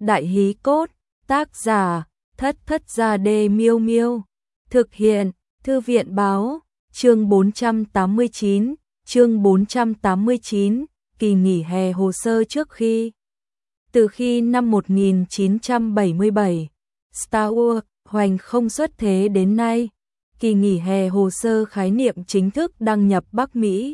Đại hí cốt, tác giả, Thất Thất Gia Đê Miêu Miêu. Thực hiện, Thư viện Báo, chương 489, chương 489, kỳ nghỉ hè hồ sơ trước khi. Từ khi năm 1977, Star Wars hoành không xuất thế đến nay, kỳ nghỉ hè hồ sơ khái niệm chính thức đăng nhập Bắc Mỹ.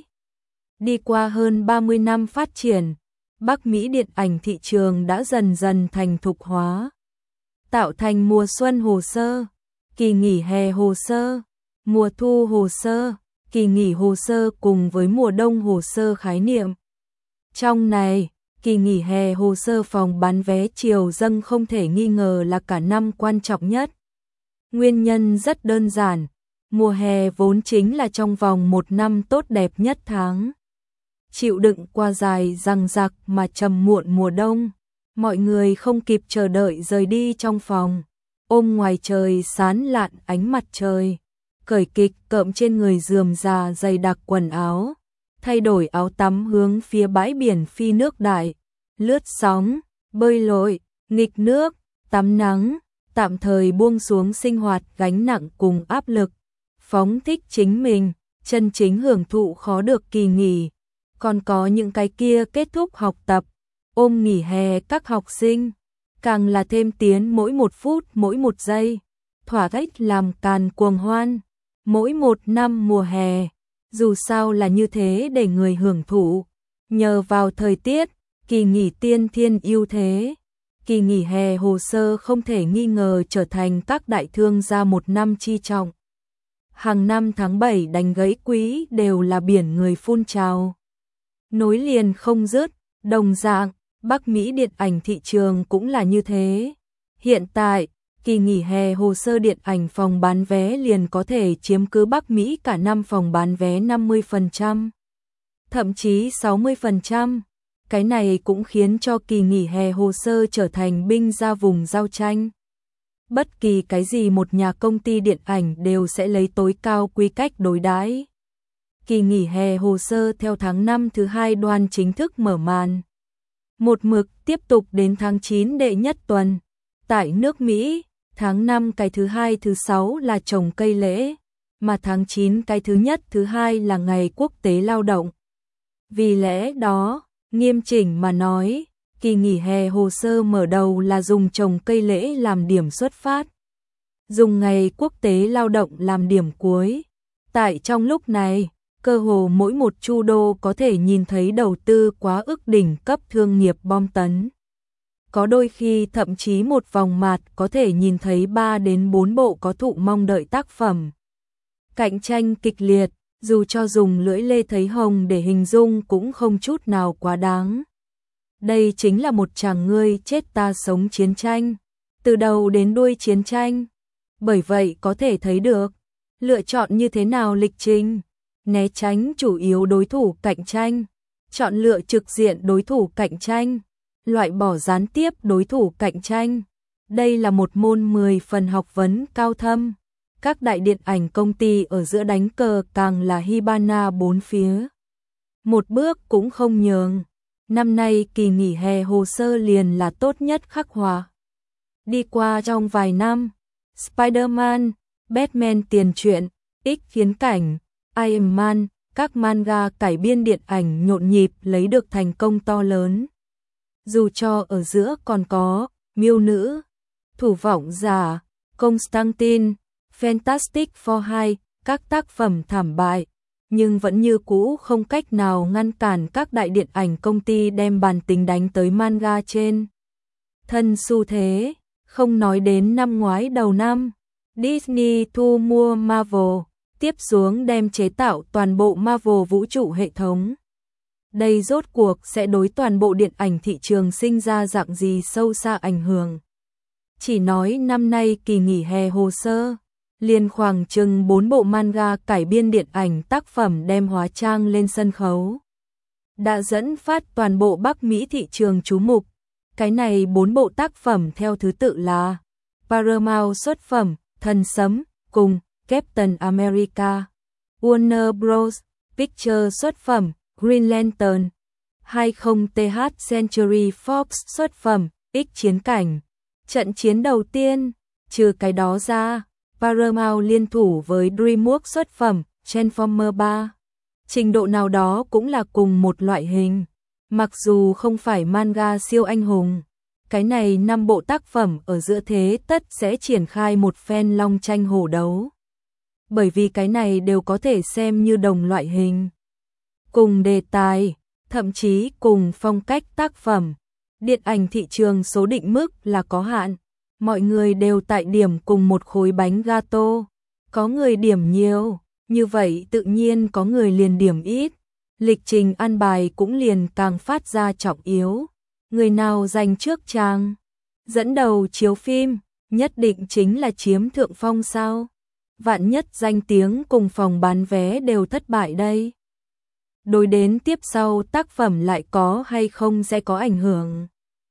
Đi qua hơn 30 năm phát triển, Bắc Mỹ điện ảnh thị trường đã dần dần thành thục hóa, tạo thành mùa xuân hồ sơ, kỳ nghỉ hè hồ sơ, mùa thu hồ sơ, kỳ nghỉ hồ sơ cùng với mùa đông hồ sơ khái niệm. Trong này, kỳ nghỉ hè hồ sơ phòng bán vé chiều dâng không thể nghi ngờ là cả năm quan trọng nhất. Nguyên nhân rất đơn giản, mùa hè vốn chính là trong vòng một năm tốt đẹp nhất tháng. Chịu đựng qua dài dằng dặc mà trầm muộn mùa đông, mọi người không kịp chờ đợi rời đi trong phòng, ôm ngoài trời sán lạn ánh mặt trời, cởi kịch cợm trên người rườm rà dày đặc quần áo, thay đổi áo tắm hướng phía bãi biển phi nước đại, lướt sóng, bơi lội, nghịch nước, tắm nắng, tạm thời buông xuống sinh hoạt gánh nặng cùng áp lực, phóng thích chính mình, chân chính hưởng thụ khó được kỳ nghỉ. Còn có những cái kia kết thúc học tập, ôm nghỉ hè các học sinh, càng là thêm tiến mỗi một phút mỗi một giây, thỏa thích làm càn cuồng hoan, mỗi một năm mùa hè, dù sao là như thế để người hưởng thụ, nhờ vào thời tiết, kỳ nghỉ tiên thiên ưu thế, kỳ nghỉ hè hồ sơ không thể nghi ngờ trở thành các đại thương gia một năm chi trọng. Hàng năm tháng 7 đánh gãy quý đều là biển người phun trào, nối liền không dứt, đồng dạng, Bắc Mỹ điện ảnh thị trường cũng là như thế. Hiện tại, kỳ nghỉ hè hồ sơ điện ảnh phòng bán vé liền có thể chiếm cứ Bắc Mỹ cả năm phòng bán vé 50%, thậm chí 60%. Cái này cũng khiến cho kỳ nghỉ hè hồ sơ trở thành binh ra vùng giao tranh. Bất kỳ cái gì một nhà công ty điện ảnh đều sẽ lấy tối cao quy cách đối đãi. Kỳ nghỉ hè hồ sơ theo tháng 5 thứ 2 đoan chính thức mở màn. Một mực tiếp tục đến tháng 9 đệ nhất tuần. Tại nước Mỹ, tháng 5 cái thứ 2 thứ 6 là trồng cây lễ, mà tháng 9 cái thứ nhất thứ 2 là ngày quốc tế lao động. Vì lẽ đó, nghiêm chỉnh mà nói, kỳ nghỉ hè hồ sơ mở đầu là dùng trồng cây lễ làm điểm xuất phát, dùng ngày quốc tế lao động làm điểm cuối. Tại trong lúc này, cơ hồ mỗi một chu đô có thể nhìn thấy đầu tư quá ức đỉnh cấp thương nghiệp bom tấn. Có đôi khi thậm chí một vòng mạt có thể nhìn thấy 3 đến 4 bộ có thụ mong đợi tác phẩm. Cạnh tranh kịch liệt, dù cho dùng lưỡi lê thấy hồng để hình dung cũng không chút nào quá đáng. Đây chính là một chàng ngươi chết ta sống chiến tranh, từ đầu đến đuôi chiến tranh. Bởi vậy có thể thấy được, lựa chọn như thế nào lịch trình, né tránh chủ yếu đối thủ cạnh tranh, chọn lựa trực diện đối thủ cạnh tranh, loại bỏ gián tiếp đối thủ cạnh tranh. Đây là một môn 10 phần học vấn cao thâm. Các đại điện ảnh công ty ở giữa đánh cờ càng là Hibana bốn phía. Một bước cũng không nhường. Năm nay kỳ nghỉ hè hồ sơ liền là tốt nhất khắc họa. Đi qua trong vài năm, Spider-Man, Batman tiền truyện, X phiến cảnh, Iron Man, các manga cải biên điện ảnh nhộn nhịp lấy được thành công to lớn. Dù cho ở giữa còn có Miêu Nữ, Thủ Vọng Giả, Constantine, Fantastic Four 2, các tác phẩm thảm bại, nhưng vẫn như cũ không cách nào ngăn cản các đại điện ảnh công ty đem bản tính đánh tới manga trên thân xu thế. Không nói đến năm ngoái đầu năm, Disney thu mua Marvel, tiếp xuống đem chế tạo toàn bộ Marvel vũ trụ hệ thống. Đây rốt cuộc sẽ đối toàn bộ điện ảnh thị trường sinh ra dạng gì sâu xa ảnh hưởng. Chỉ nói năm nay kỳ nghỉ hè hồ sơ, liền khoảng chừng 4 bộ manga cải biên điện ảnh tác phẩm đem hóa trang lên sân khấu, đã dẫn phát toàn bộ Bắc Mỹ thị trường chú mục. Cái này 4 bộ tác phẩm theo thứ tự là Paramount xuất phẩm Thần Sấm cùng Captain America, Warner Bros. Pictures xuất phẩm Green Lantern, 20th Century Fox xuất phẩm X chiến cảnh. Trận chiến đầu tiên, trừ cái đó ra, Paramount liên thủ với DreamWorks xuất phẩm Transformers 3. Trình độ nào đó cũng là cùng một loại hình. Mặc dù không phải manga siêu anh hùng, cái này 5 bộ tác phẩm ở giữa thế tất sẽ triển khai một phen long tranh hổ đấu. Bởi vì cái này đều có thể xem như đồng loại hình. Cùng đề tài, thậm chí cùng phong cách tác phẩm. Điện ảnh thị trường số định mức là có hạn. Mọi người đều tại điểm cùng một khối bánh gato. Có người điểm nhiều, như vậy tự nhiên có người liền điểm ít. Lịch trình ăn bài cũng liền càng phát ra trọng yếu. Người nào giành trước trang, dẫn đầu chiếu phim, nhất định chính là chiếm thượng phong sao? Vạn nhất danh tiếng cùng phòng bán vé đều thất bại đây. Đối đến tiếp sau tác phẩm lại có hay không sẽ có ảnh hưởng.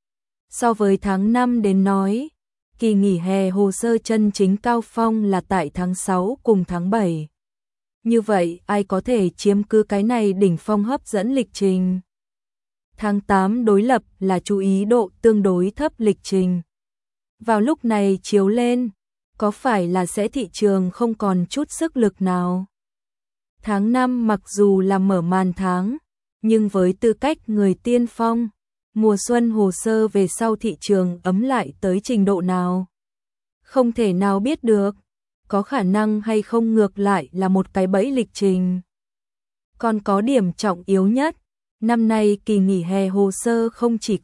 So với tháng 5 đến nói, kỳ nghỉ hè hồ sơ chân chính cao phong là tại tháng 6 cùng tháng 7. Như vậy ai có thể chiếm cứ cái này đỉnh phong hấp dẫn lịch trình. Tháng 8 đối lập là chú ý độ tương đối thấp lịch trình. Vào lúc này chiếu lên, có phải là sẽ thị trường không còn chút sức lực nào? Tháng 5 mặc dù là mở màn tháng, nhưng với tư cách người tiên phong, mùa xuân hồ sơ về sau thị trường ấm lại tới trình độ nào? Không thể nào biết được, có khả năng hay không ngược lại là một cái bẫy lịch trình. Còn có điểm trọng yếu nhất, năm nay kỳ nghỉ hè hồ sơ không chỉ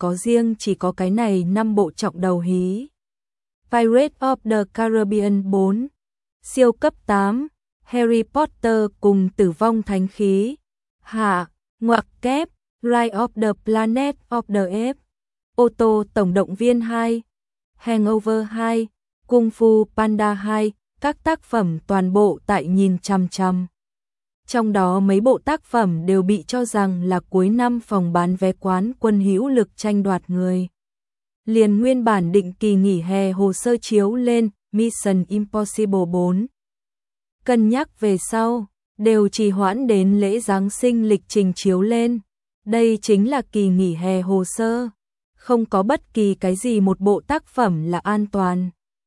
có cái này 5 bộ trọng đầu hí. Pirates of the Caribbean 4, Siêu cấp 8, Harry Potter cùng Tử vong thánh khí, Hạ, ngoặc kép, Rise of the Planet of the Apes, Ô tô tổng động viên 2, Hangover 2, Kung Fu Panda 2, các tác phẩm toàn bộ tại nhìn chằm chằm. Trong đó mấy bộ tác phẩm đều bị cho rằng là cuối năm phòng bán vé quán quân hữu lực tranh đoạt người. Liền nguyên bản định kỳ nghỉ hè hồ sơ chiếu lên Mission Impossible 4. Cân nhắc về sau, đều trì hoãn đến lễ Giáng sinh lịch trình chiếu lên. Đây chính là kỳ nghỉ hè hồ sơ. Không có bất kỳ cái gì một bộ tác phẩm là an toàn.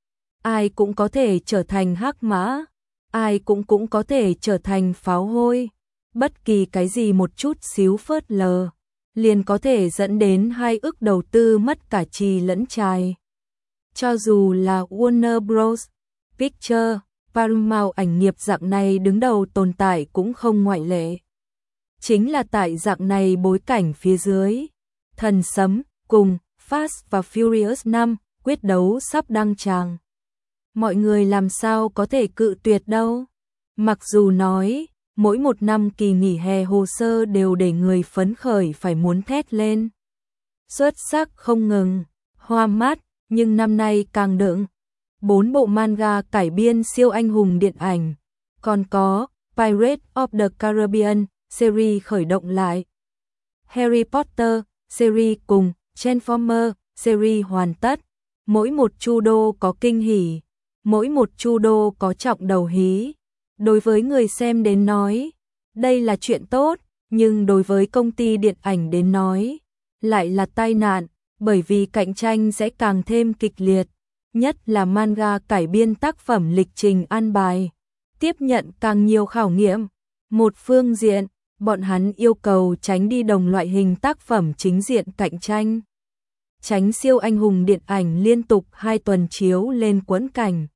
Ai cũng có thể trở thành hắc mã, ai cũng có thể trở thành pháo hôi. Bất kỳ cái gì một chút xíu phớt lờ, liền có thể dẫn đến 2 ức đầu tư mất cả trì lẫn trài. Cho dù là Warner Bros. Pictures, Paramount ảnh nghiệp dạng này đứng đầu tồn tại cũng không ngoại lệ. Chính là tại dạng này bối cảnh phía dưới, Thần Sấm cùng Fast và Furious 5 quyết đấu sắp đăng tràng. Mọi người làm sao có thể cự tuyệt đâu. Mặc dù nói, mỗi một năm kỳ nghỉ hè hồ sơ đều để người phấn khởi phải muốn thét lên. Xuất sắc không ngừng, hoa mắt, nhưng năm nay càng đựng. 4 bộ manga cải biên siêu anh hùng điện ảnh. Còn có Pirates of the Caribbean series khởi động lại. Harry Potter series cùng Transformers series hoàn tất. Mỗi một chu đô có kinh hỉ, mỗi một chu đô có trọng đầu hí. Đối với người xem đến nói, đây là chuyện tốt, nhưng đối với công ty điện ảnh đến nói, lại là tai nạn, bởi vì cạnh tranh sẽ càng thêm kịch liệt, nhất là manga cải biên tác phẩm lịch trình an bài, tiếp nhận càng nhiều khảo nghiệm. Một phương diện, bọn hắn yêu cầu tránh đi đồng loại hình tác phẩm chính diện cạnh tranh, tránh siêu anh hùng điện ảnh liên tục 2 tuần chiếu lên quẫn cảnh.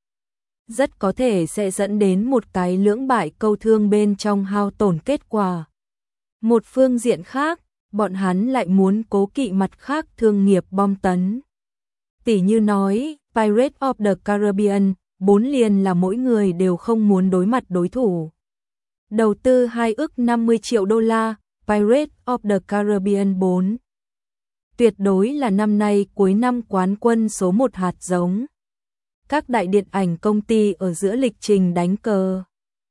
Rất có thể sẽ dẫn đến một cái lưỡng bại câu thương bên trong hao tổn kết quả. Một phương diện khác, bọn hắn lại muốn cố kỵ mặt khác thương nghiệp bom tấn. Tỉ như nói, Pirates of the Caribbean 4 liền là mỗi người đều không muốn đối mặt đối thủ. Đầu tư 2 ức 50 triệu đô la, Pirates of the Caribbean 4. Tuyệt đối là năm nay cuối năm quán quân số 1 hạt giống. Các đại điện ảnh công ty ở giữa lịch trình đánh cờ.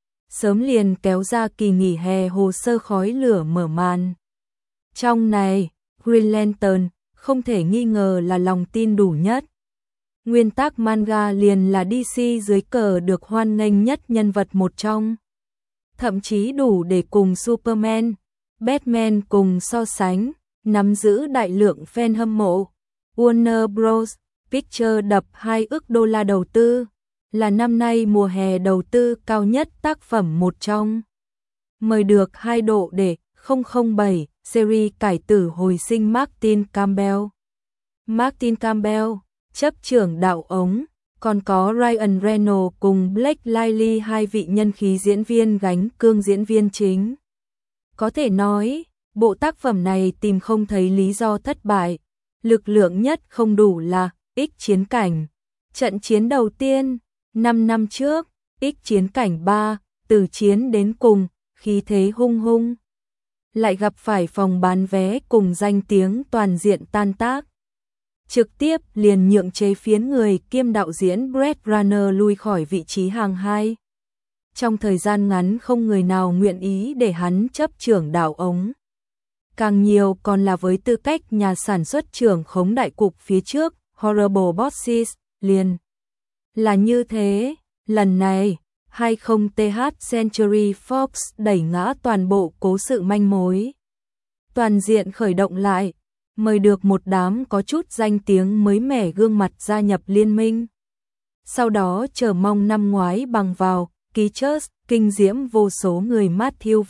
Sớm liền kéo ra kỳ nghỉ hè hồ sơ khói lửa mở màn. Trong này, Green Lantern không thể nghi ngờ là lòng tin đủ nhất. Nguyên tác manga liền là DC dưới cờ được hoan nghênh nhất nhân vật một trong. Thậm chí đủ để cùng Superman, Batman cùng so sánh, nắm giữ đại lượng fan hâm mộ. Warner Bros. Pictures đập 2 ức đô la đầu tư, là năm nay mùa hè đầu tư cao nhất tác phẩm một trong. Mời được 2 độ để 007 series cải tử hồi sinh Martin Campbell. Martin Campbell, chấp trưởng đạo ống, còn có Ryan Reynolds cùng Blake Lively, hai vị nhân khí diễn viên gánh cương diễn viên chính. Có thể nói, bộ tác phẩm này tìm không thấy lý do thất bại, lực lượng nhất không đủ là X chiến cảnh. Trận chiến đầu tiên, 5 năm trước, X chiến cảnh 3, từ chiến đến cùng, khí thế hung hung. Lại gặp phải phòng bán vé cùng danh tiếng toàn diện tan tác. Trực tiếp liền nhượng chế phiến người kiêm đạo diễn Brett Ratner lui khỏi vị trí hàng 2. Trong thời gian ngắn không người nào nguyện ý để hắn chấp trưởng đạo ống. Càng nhiều còn là với tư cách nhà sản xuất trưởng khống đại cục phía trước, Horrible Bosses, liền. Là như thế, lần này, 20th Century Fox đẩy ngã toàn bộ cố sự manh mối. Toàn diện khởi động lại, mời được một đám có chút danh tiếng mới mẻ gương mặt gia nhập liên minh. Sau đó chờ mong năm ngoái bằng vào, ký chớt, kinh diễm vô số người Matthew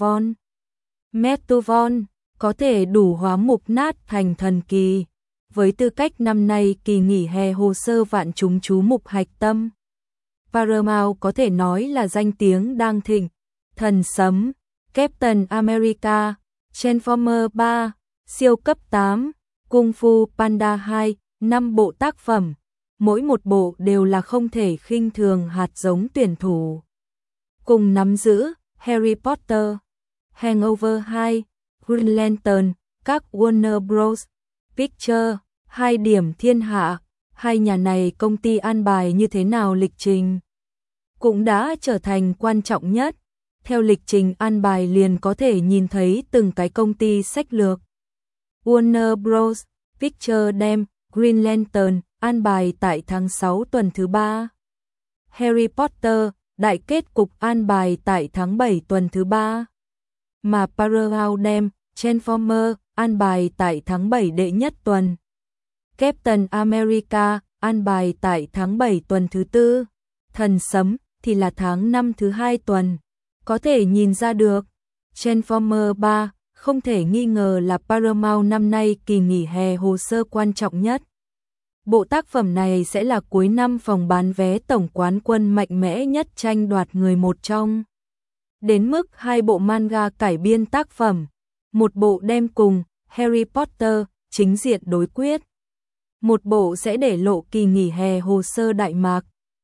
Vaughn, có thể đủ hóa mục nát thành thần kỳ. Với tư cách năm nay kỳ nghỉ hè hồ sơ vạn chúng chú mục hạch tâm. Paramount có thể nói là danh tiếng đang thịnh, Thần Sấm, Captain America, Transformers 3, Siêu cấp 8, Kung Fu Panda 2, 5 bộ tác phẩm, mỗi một bộ đều là không thể khinh thường hạt giống tuyển thủ. Cùng nắm giữ Harry Potter, Hangover 2, Green Lantern, các Warner Bros. Pictures, 2 điểm thiên hạ, hai nhà này công ty an bài như thế nào lịch trình, cũng đã trở thành quan trọng nhất. Theo lịch trình an bài liền có thể nhìn thấy từng cái công ty sách lược. Warner Bros. Pictures đem Green Lantern an bài tại tháng 6 tuần thứ 3. Harry Potter đại kết cục an bài tại tháng 7 tuần thứ 3. Mà Paramount đem Transformers an bài tại tháng 7 đệ nhất tuần. Captain America an bài tại tháng 7 tuần thứ 4. Thần Sấm thì là tháng 5 thứ 2 tuần. Có thể nhìn ra được, Transformers 3 không thể nghi ngờ là Paramount năm nay kỳ nghỉ hè hồ sơ quan trọng nhất. Bộ tác phẩm này sẽ là cuối năm phòng bán vé tổng quán quân mạnh mẽ nhất tranh đoạt người một trong. Đến mức 2 bộ manga cải biên tác phẩm, một bộ đem cùng Harry Potter chính diện đối quyết. Một bộ sẽ để lộ kỳ nghỉ hè hồ sơ Đại Mạc.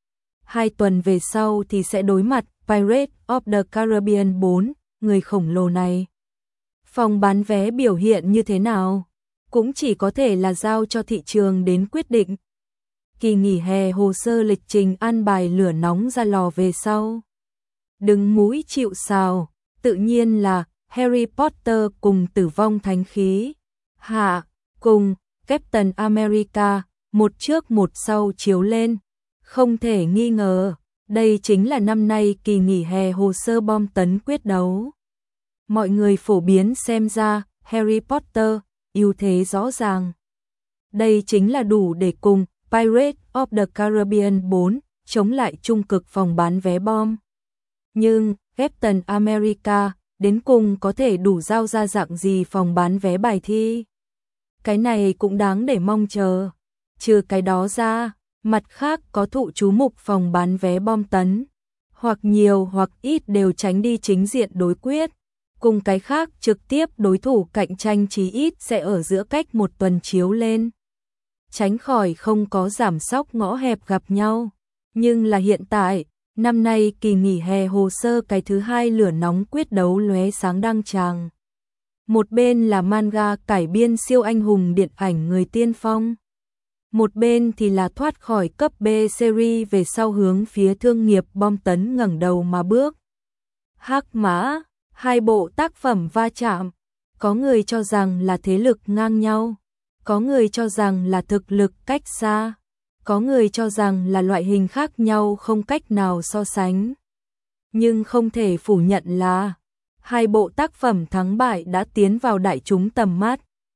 2 tuần về sau thì sẽ đối mặt Pirates of the Caribbean 4, người khổng lồ này. Phòng bán vé biểu hiện như thế nào, cũng chỉ có thể là giao cho thị trường đến quyết định. Kỳ nghỉ hè hồ sơ lịch trình an bài lửa nóng ra lò về sau. Đứng mũi chịu sào, tự nhiên là Harry Potter cùng Tử vong thánh khí. Hạ, cùng Captain America, một trước một sau chiếu lên. Không thể nghi ngờ, đây chính là năm nay kỳ nghỉ hè hồ sơ bom tấn quyết đấu. Mọi người phổ biến xem ra Harry Potter, ưu thế rõ ràng. Đây chính là đủ để cùng Pirates of the Caribbean 4 chống lại trung cực phòng bán vé bom. Nhưng Captain America đến cùng có thể đủ giao ra dạng gì phòng bán vé bài thi. Cái này cũng đáng để mong chờ. Trừ cái đó ra, mặt khác có thụ chú mục phòng bán vé bom tấn. Hoặc nhiều hoặc ít đều tránh đi chính diện đối quyết. Cùng cái khác trực tiếp đối thủ cạnh tranh chí ít sẽ ở giữa cách một tuần chiếu lên. Tránh khỏi không có giảm sóc ngõ hẹp gặp nhau. Nhưng là hiện tại, năm nay kỳ nghỉ hè hồ sơ cái thứ 2 lửa nóng quyết đấu lóe sáng đăng tràng. Một bên là manga cải biên siêu anh hùng điện ảnh người tiên phong. Một bên thì là thoát khỏi cấp B series về sau hướng phía thương nghiệp bom tấn ngẩng đầu mà bước. Hắc Mã, 2 bộ tác phẩm va chạm, có người cho rằng là thế lực ngang nhau, có người cho rằng là thực lực cách xa, có người cho rằng là loại hình khác nhau không cách nào so sánh. Nhưng không thể phủ nhận là 2 bộ tác phẩm thắng bại đã tiến vào đại chúng tầm mắt.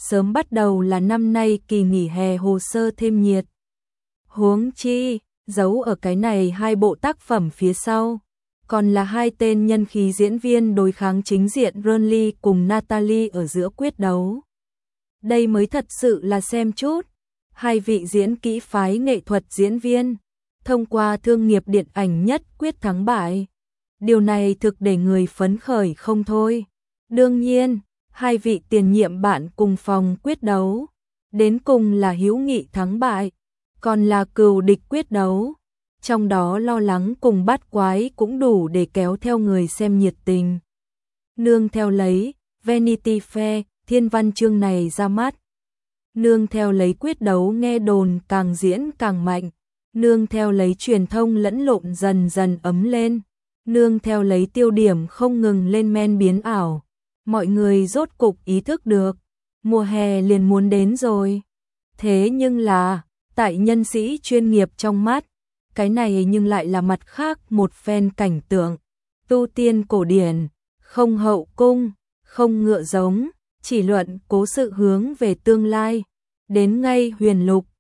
sớm bắt đầu là năm nay kỳ nghỉ hè hồ sơ thêm nhiệt. Huống chi, giấu ở cái này hai bộ tác phẩm phía sau, còn là hai tên nhân khí diễn viên đối kháng chính diện Ronly cùng Natalie ở giữa quyết đấu. Đây mới thật sự là xem chút, hai vị diễn kỹ phái nghệ thuật diễn viên, thông qua thương nghiệp điện ảnh nhất quyết thắng bại. Điều này thực để người phấn khởi không thôi. Đương nhiên, hai vị tiền nhiệm bạn cùng phòng quyết đấu, đến cùng là hữu nghị thắng bại, còn là cừu địch quyết đấu. Trong đó lo lắng cùng bát quái cũng đủ để kéo theo người xem nhiệt tình. Nương theo lấy, Vanity Fair, thiên văn chương này ra mắt. Nương theo lấy quyết đấu nghe đồn càng diễn càng mạnh. Nương theo lấy truyền thông lẫn lộn dần dần ấm lên. Nương theo lấy tiêu điểm không ngừng lên men biến ảo. Mọi người rốt cục ý thức được, mùa hè liền muốn đến rồi. Thế nhưng là, tại nhân sĩ chuyên nghiệp trong mắt, cái này nhưng lại là mặt khác một phen cảnh tượng. Tu tiên cổ điển, không hậu cung, không ngựa giống, chỉ luận cố sự hướng về tương lai. Đến ngay huyền lục,